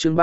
chương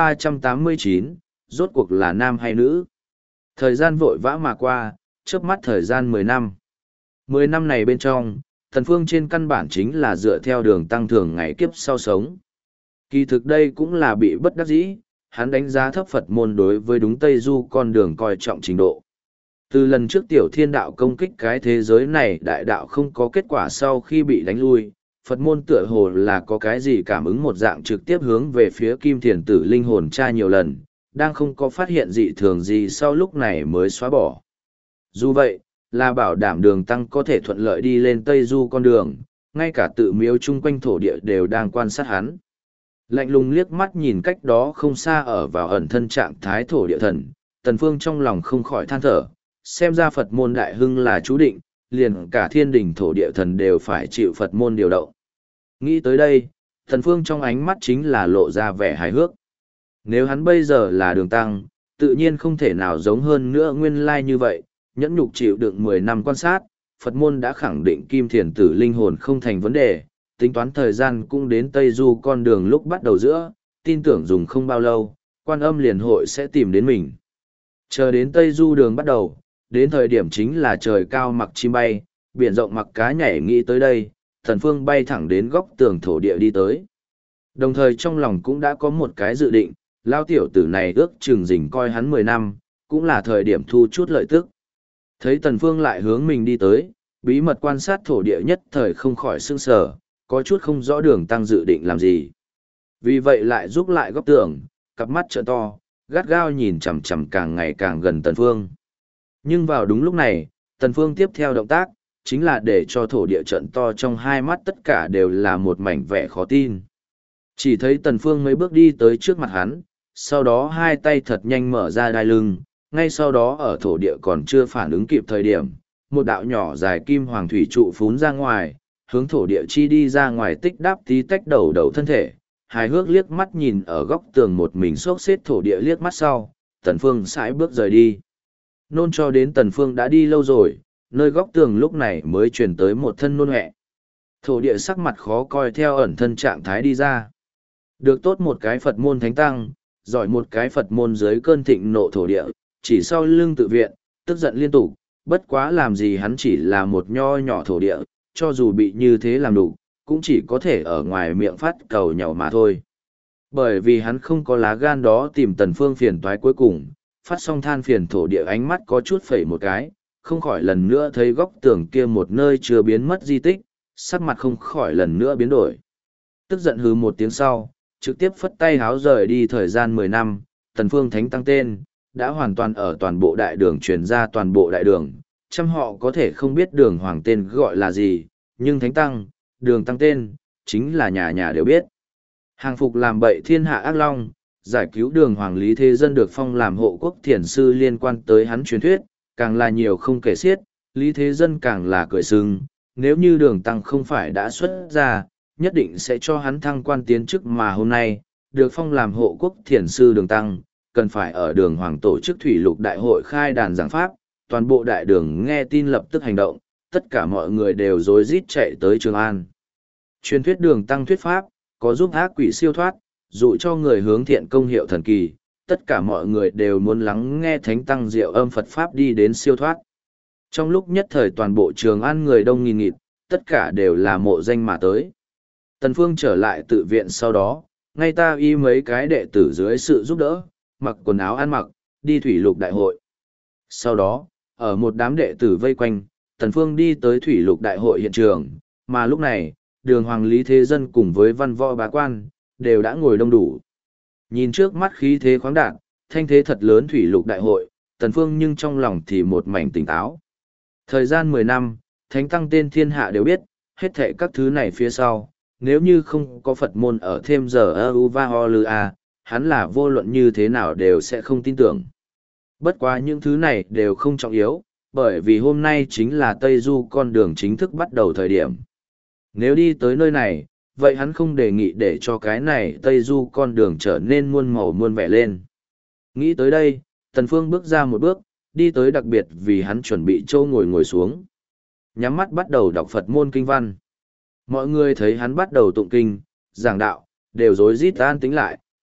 389, rốt cuộc là nam hay nữ? Thời gian vội vã mà qua, chớp mắt thời gian 10 năm. 10 năm này bên trong, Tần Phương trên căn bản chính là dựa theo đường tăng thường ngày kiếp sau sống. Kỳ thực đây cũng là bị bất đắc dĩ, hắn đánh giá thấp Phật môn đối với đúng Tây Du con đường coi trọng trình độ. Từ lần trước tiểu thiên đạo công kích cái thế giới này đại đạo không có kết quả sau khi bị đánh lui, Phật môn tựa hồ là có cái gì cảm ứng một dạng trực tiếp hướng về phía Kim Thiền Tử linh hồn tra nhiều lần, đang không có phát hiện dị thường gì sau lúc này mới xóa bỏ. Dù vậy, là bảo đảm đường tăng có thể thuận lợi đi lên Tây Du con đường, ngay cả tự miếu chung quanh thổ địa đều đang quan sát hắn. Lạnh lùng liếc mắt nhìn cách đó không xa ở vào ẩn thân trạng thái thổ địa thần, Tần Phương trong lòng không khỏi than thở, xem ra Phật môn đại hưng là chú định, liền cả thiên đình thổ địa thần đều phải chịu Phật môn điều động. Nghĩ tới đây, Tần Phương trong ánh mắt chính là lộ ra vẻ hài hước. Nếu hắn bây giờ là đường tăng, tự nhiên không thể nào giống hơn nữa nguyên lai như vậy, nhẫn nhục chịu đựng 10 năm quan sát, Phật môn đã khẳng định Kim Thiền Tử linh hồn không thành vấn đề, tính toán thời gian cũng đến Tây Du con đường lúc bắt đầu giữa, tin tưởng dùng không bao lâu, Quan Âm liền hội sẽ tìm đến mình. Chờ đến Tây Du đường bắt đầu, đến thời điểm chính là trời cao mặc chim bay, biển rộng mặc cá nhảy, nghĩ tới đây, Thần Phương bay thẳng đến góc tường thổ địa đi tới. Đồng thời trong lòng cũng đã có một cái dự định, lao tiểu tử này ước chừng rình coi hắn 10 năm, cũng là thời điểm thu chút lợi tức. Thấy Tần Phương lại hướng mình đi tới, bí mật quan sát thổ địa nhất thời không khỏi sững sờ, có chút không rõ đường tăng dự định làm gì. Vì vậy lại rút lại góc tường, cặp mắt trợn to, gắt gao nhìn chằm chằm càng ngày càng gần Tần Phương. Nhưng vào đúng lúc này, Tần Phương tiếp theo động tác, chính là để cho thổ địa trợn to trong hai mắt tất cả đều là một mảnh vẻ khó tin. Chỉ thấy Tần Phương mấy bước đi tới trước mặt hắn, sau đó hai tay thật nhanh mở ra đai lưng, ngay sau đó ở thổ địa còn chưa phản ứng kịp thời điểm, một đạo nhỏ dài kim hoàng thủy trụ phún ra ngoài, hướng thổ địa chi đi ra ngoài tích đáp tí tách đầu đầu thân thể, hài hước liếc mắt nhìn ở góc tường một mình xốc xếp thổ địa liếc mắt sau, Tần Phương sải bước rời đi. Nôn cho đến Tần Phương đã đi lâu rồi, nơi góc tường lúc này mới truyền tới một thân nôn hẹ. Thổ địa sắc mặt khó coi theo ẩn thân trạng thái đi ra. Được tốt một cái Phật môn thánh tăng, giỏi một cái Phật môn dưới cơn thịnh nộ thổ địa, chỉ sau lưng tự viện, tức giận liên tục, bất quá làm gì hắn chỉ là một nho nhỏ thổ địa, cho dù bị như thế làm đủ, cũng chỉ có thể ở ngoài miệng phát cầu nhàu mà thôi. Bởi vì hắn không có lá gan đó tìm Tần Phương phiền toái cuối cùng, phát xong than phiền thổ địa ánh mắt có chút phẩy một cái, không khỏi lần nữa thấy góc tường kia một nơi chưa biến mất di tích, sắc mặt không khỏi lần nữa biến đổi. Tức giận hừ một tiếng sau, trực tiếp phất tay háo rời đi. Thời gian 10 năm, Tần Phương Thánh Tăng tên, đã hoàn toàn ở toàn bộ đại đường truyền ra toàn bộ đại đường, trăm họ có thể không biết đường hoàng tên gọi là gì, nhưng Thánh Tăng, đường tăng tên, chính là nhà nhà đều biết. Hàng phục làm bậy thiên hạ ác long, giải cứu đường hoàng Lý Thế Dân được phong làm hộ quốc thiền sư liên quan tới hắn truyền thuyết, càng là nhiều không kể xiết, Lý Thế Dân càng là cười sưng, nếu như đường tăng không phải đã xuất ra, nhất định sẽ cho hắn thăng quan tiến chức mà hôm nay, được phong làm hộ quốc thiền sư đường tăng, cần phải ở đường hoàng tổ chức thủy lục đại hội khai đàn giảng pháp, toàn bộ đại đường nghe tin lập tức hành động, tất cả mọi người đều rối rít chạy tới Trường An. Truyền thuyết đường tăng thuyết pháp, có giúp ác quỷ siêu thoát, dụ cho người hướng thiện công hiệu thần kỳ, tất cả mọi người đều muốn lắng nghe thánh tăng diệu âm Phật pháp đi đến siêu thoát. Trong lúc nhất thời toàn bộ Trường An người đông nghìn nghịt, tất cả đều là mộ danh mà tới. Tần Phương trở lại tự viện sau đó, ngay ta y mấy cái đệ tử dưới sự giúp đỡ, mặc quần áo ăn mặc, đi thủy lục đại hội. Sau đó, ở một đám đệ tử vây quanh, Tần Phương đi tới thủy lục đại hội hiện trường, mà lúc này, đường hoàng Lý Thế Dân cùng với văn võ bá quan, đều đã ngồi đông đủ. Nhìn trước mắt khí thế khoáng đạt, thanh thế thật lớn thủy lục đại hội, Tần Phương nhưng trong lòng thì một mảnh tỉnh táo. Thời gian 10 năm, thánh tăng tên thiên hạ đều biết, hết thệ các thứ này phía sau, nếu như không có Phật môn ở thêm giờ Uvahorua, hắn là vô luận như thế nào đều sẽ không tin tưởng. Bất quá những thứ này đều không trọng yếu, bởi vì hôm nay chính là Tây Du con đường chính thức bắt đầu thời điểm. Nếu đi tới nơi này, vậy hắn không đề nghị để cho cái này Tây Du con đường trở nên muôn màu muôn vẻ lên. Nghĩ tới đây, Tần Phương bước ra một bước, đi tới đặc biệt vì hắn chuẩn bị châu ngồi xuống. Nhắm mắt bắt đầu đọc Phật môn kinh văn. Mọi người thấy hắn bắt đầu tụng kinh, giảng đạo, đều rối rít an tĩnh lại,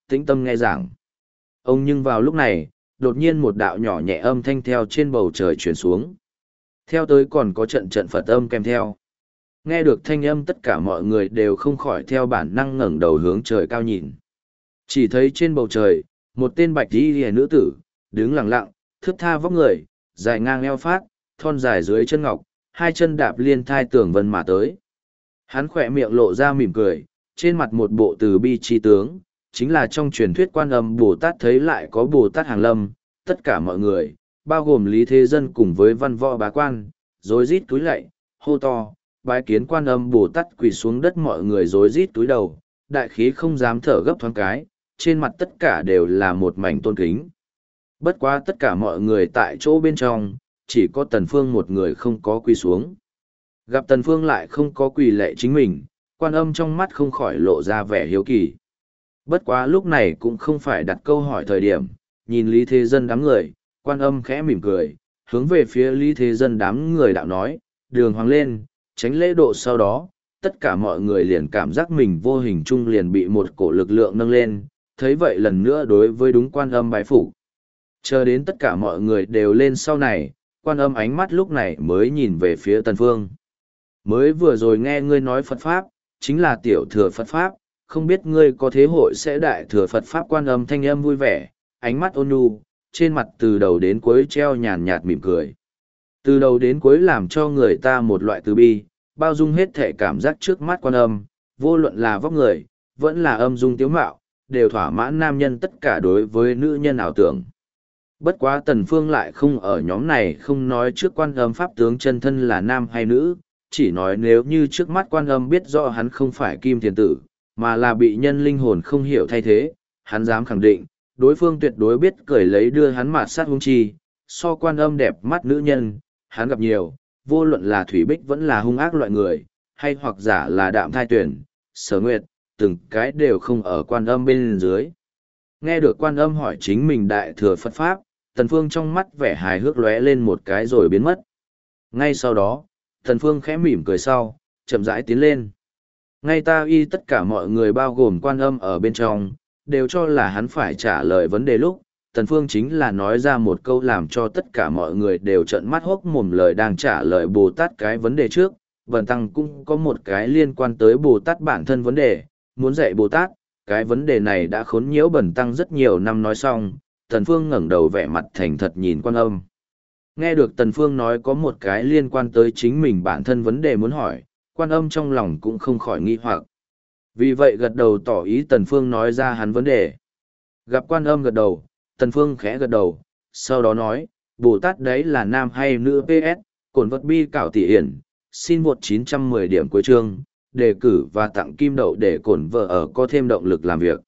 tĩnh tâm nghe giảng. Ông nhưng vào lúc này, đột nhiên một đạo nhỏ nhẹ âm thanh theo trên bầu trời truyền xuống. Theo tới còn có trận trận Phật âm kèm theo. Nghe được thanh âm tất cả mọi người đều không khỏi theo bản năng ngẩng đầu hướng trời cao nhìn. Chỉ thấy trên bầu trời, một tên bạch y liễu nữ tử, đứng lặng lặng, thướt tha vóc người, dài ngang eo phát, thon dài dưới chân ngọc, hai chân đạp liên thai tường vân mà tới. Hắn khỏe miệng lộ ra mỉm cười, trên mặt một bộ từ bi chi tướng, chính là trong truyền thuyết Quan Âm Bồ Tát thấy lại có Bồ Tát Hàng Lâm, tất cả mọi người, bao gồm Lý Thế Dân cùng với văn võ bá quan, rối rít túi lạy, hô to, bái kiến Quan Âm Bồ Tát, quỳ xuống đất, mọi người rối rít túi đầu, đại khí không dám thở gấp thoáng cái, trên mặt tất cả đều là một mảnh tôn kính. Bất quá tất cả mọi người tại chỗ bên trong, chỉ có Tần Phương một người không có quỳ xuống. Gặp Tần Phương lại không có quỳ lạy chính mình, Quan Âm trong mắt không khỏi lộ ra vẻ hiếu kỳ. Bất quá lúc này cũng không phải đặt câu hỏi thời điểm, nhìn Lý Thế Dân đám người, Quan Âm khẽ mỉm cười, hướng về phía Lý Thế Dân đám người đạo nói, đường hoàng lên, tránh lễ độ. Sau đó, tất cả mọi người liền cảm giác mình vô hình chung liền bị một cổ lực lượng nâng lên, thấy vậy lần nữa đối với đúng Quan Âm bái phục. Chờ đến tất cả mọi người đều lên sau này, Quan Âm ánh mắt lúc này mới nhìn về phía Tần Phương. Mới vừa rồi nghe ngươi nói Phật Pháp, chính là tiểu thừa Phật Pháp, không biết ngươi có thế hội sẽ đại thừa Phật Pháp. Quan Âm thanh âm vui vẻ, ánh mắt ôn nhu, trên mặt từ đầu đến cuối treo nhàn nhạt mỉm cười. Từ đầu đến cuối làm cho người ta một loại từ bi, bao dung hết thể cảm giác trước mắt Quan Âm, vô luận là vóc người, vẫn là âm dung tiếu mạo, đều thỏa mãn nam nhân tất cả đối với nữ nhân ảo tưởng. Bất quá Tần Phương lại không ở nhóm này, không nói trước Quan Âm Pháp tướng chân thân là nam hay nữ, chỉ nói nếu như trước mắt Quan Âm biết rõ hắn không phải Kim Thiền Tử, mà là bị nhân linh hồn không hiểu thay thế, hắn dám khẳng định, đối phương tuyệt đối biết cởi lấy đưa hắn mạt sát hung chi, so Quan Âm đẹp mắt nữ nhân, hắn gặp nhiều, vô luận là Thủy Bích vẫn là hung ác loại người, hay hoặc giả là Đạm Thai Tuyển, Sở Nguyệt, từng cái đều không ở Quan Âm bên dưới. Nghe được Quan Âm hỏi chính mình đại thừa Phật Pháp, Tần Phương trong mắt vẻ hài hước lóe lên một cái rồi biến mất. Ngay sau đó, Tần Phương khẽ mỉm cười sau, chậm rãi tiến lên. Ngay ta y tất cả mọi người bao gồm Quan Âm ở bên trong, đều cho là hắn phải trả lời vấn đề lúc, Tần Phương chính là nói ra một câu làm cho tất cả mọi người đều trợn mắt hốc mồm lời đang trả lời Bồ Tát cái vấn đề trước. Vân Tăng cũng có một cái liên quan tới Bồ Tát bản thân vấn đề, muốn dạy Bồ Tát, cái vấn đề này đã khốn nhiễu Bần Tăng rất nhiều năm. Nói xong, Tần Phương ngẩng đầu vẻ mặt thành thật nhìn Quan Âm. Nghe được Tần Phương nói có một cái liên quan tới chính mình bản thân vấn đề muốn hỏi, Quan Âm trong lòng cũng không khỏi nghi hoặc. Vì vậy gật đầu tỏ ý Tần Phương nói ra hắn vấn đề. Gặp Quan Âm gật đầu, Tần Phương khẽ gật đầu, sau đó nói, Bồ Tát đấy là nam hay nữ? PS, cổn vật bi cảo tỷ hiển, xin vượt 910 điểm cuối chương, đề cử và tặng kim đậu để cổn vợ ở có thêm động lực làm việc.